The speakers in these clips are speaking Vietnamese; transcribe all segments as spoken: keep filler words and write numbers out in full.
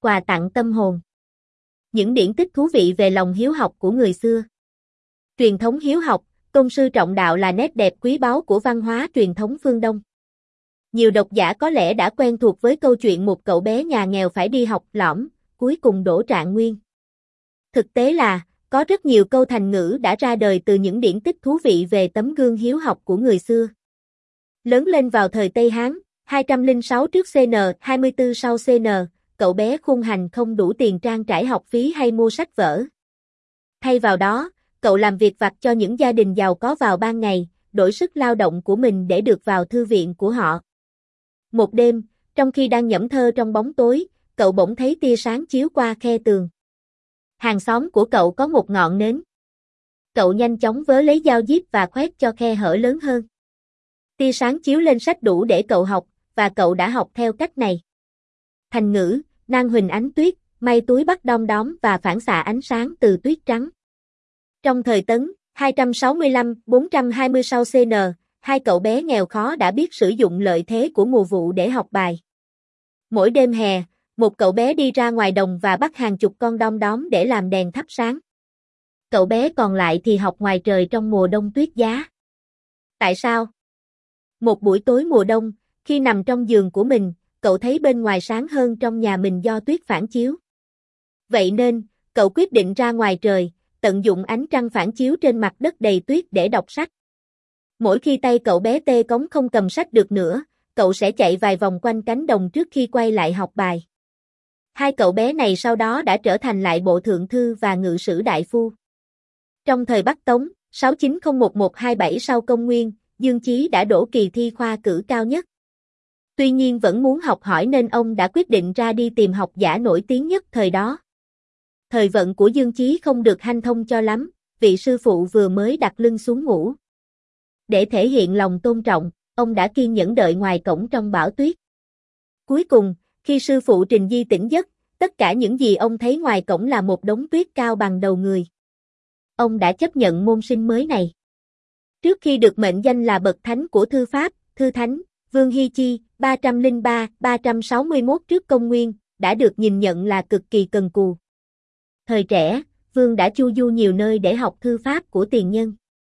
quà tặng tâm hồn. Những điển tích thú vị về lòng hiếu học của người xưa. Truyền thống hiếu học, tôn sư trọng đạo là nét đẹp quý báu của văn hóa truyền thống phương Đông. Nhiều độc giả có lẽ đã quen thuộc với câu chuyện một cậu bé nhà nghèo phải đi học lỏm, cuối cùng đỗ trạng nguyên. Thực tế là, có rất nhiều câu thành ngữ đã ra đời từ những điển tích thú vị về tấm gương hiếu học của người xưa. Lớn lên vào thời Tây Hán, hai trăm lẻ sáu trước xê en, hai mươi tư sau xê en, cậu bé khôn hành không đủ tiền trang trải học phí hay mua sách vở. Thay vào đó, cậu làm việc vặt cho những gia đình giàu có vào ban ngày, đổi sức lao động của mình để được vào thư viện của họ. Một đêm, trong khi đang nhẩm thơ trong bóng tối, cậu bỗng thấy tia sáng chiếu qua khe tường. Hàng xóm của cậu có một ngọn nến. Cậu nhanh chóng vớ lấy dao díp và khoét cho khe hở lớn hơn. Tia sáng chiếu lên sách đủ để cậu học, và cậu đã học theo cách này. Thành ngữ, nan huỳnh ánh tuyết, may túi bắt đom đóm và phản xạ ánh sáng từ tuyết trắng. Trong thời Tấn, hai trăm sáu mươi lăm đến bốn trăm hai mươi sau xê en, hai cậu bé nghèo khó đã biết sử dụng lợi thế của mùa vụ để học bài. Mỗi đêm hè, một cậu bé đi ra ngoài đồng và bắt hàng chục con đom đóm để làm đèn thắp sáng. Cậu bé còn lại thì học ngoài trời trong mùa đông tuyết giá. Tại sao? Một buổi tối mùa đông, khi nằm trong giường của mình, cậu thấy bên ngoài sáng hơn trong nhà mình do tuyết phản chiếu. Vậy nên, cậu quyết định ra ngoài trời, tận dụng ánh trăng phản chiếu trên mặt đất đầy tuyết để đọc sách. Mỗi khi tay cậu bé tê cống không cầm sách được nữa, cậu sẽ chạy vài vòng quanh cánh đồng trước khi quay lại học bài. Hai cậu bé này sau đó đã trở thành lại bộ thượng thư và ngự sử đại phu. Trong thời Bắc Tống, sáu chín không một một hai bảy sau công nguyên, Dương Chí đã đỗ kỳ thi khoa cử cao nhất. Tuy nhiên vẫn muốn học hỏi nên ông đã quyết định ra đi tìm học giả nổi tiếng nhất thời đó. Thời vận của Dương Chí không được hanh thông cho lắm, vị sư phụ vừa mới đặt lưng xuống ngủ. Để thể hiện lòng tôn trọng, ông đã kiên nhẫn đợi ngoài cổng trong bão tuyết. Cuối cùng, khi sư phụ Trình Di tỉnh giấc, tất cả những gì ông thấy ngoài cổng là một đống tuyết cao bằng đầu người. Ông đã chấp nhận môn sinh mới này. Trước khi được mệnh danh là bậc thánh của thư pháp, thư thánh, Vương Hy Chi, ba trăm lẻ ba đến ba trăm sáu mươi mốt trước công nguyên, đã được nhìn nhận là cực kỳ cần cù. Thời trẻ, Vương đã chu du nhiều nơi để học thư pháp của tiền nhân.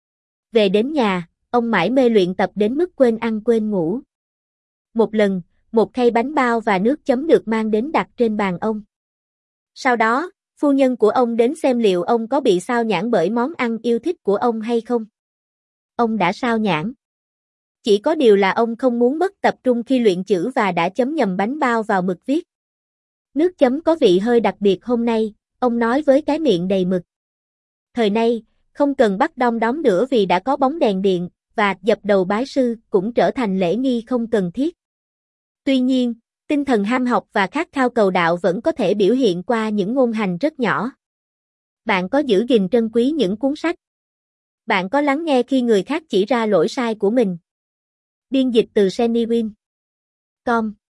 Về đến nhà, ông mải mê luyện tập đến mức quên ăn quên ngủ. Một lần, một khay bánh bao và nước chấm được mang đến đặt trên bàn ông. Sau đó, phu nhân của ông đến xem liệu ông có bị sao nhãng bởi món ăn yêu thích của ông hay không. Ông đã sao nhãng. Chỉ có điều là ông không muốn mất tập trung khi luyện chữ và đã chấm nhầm bánh bao vào mực viết. Nước chấm có vị hơi đặc biệt hôm nay, ông nói với cái miệng đầy mực. Thời nay, không cần bắt đom đóm nữa vì đã có bóng đèn điện, và dập đầu bái sư cũng trở thành lễ nghi không cần thiết. Tuy nhiên, tinh thần ham học và khát khao cầu đạo vẫn có thể biểu hiện qua những ngôn hành rất nhỏ. Bạn có giữ gìn trân quý những cuốn sách? Bạn có lắng nghe khi người khác chỉ ra lỗi sai của mình? Biên dịch từ Senny Win. Com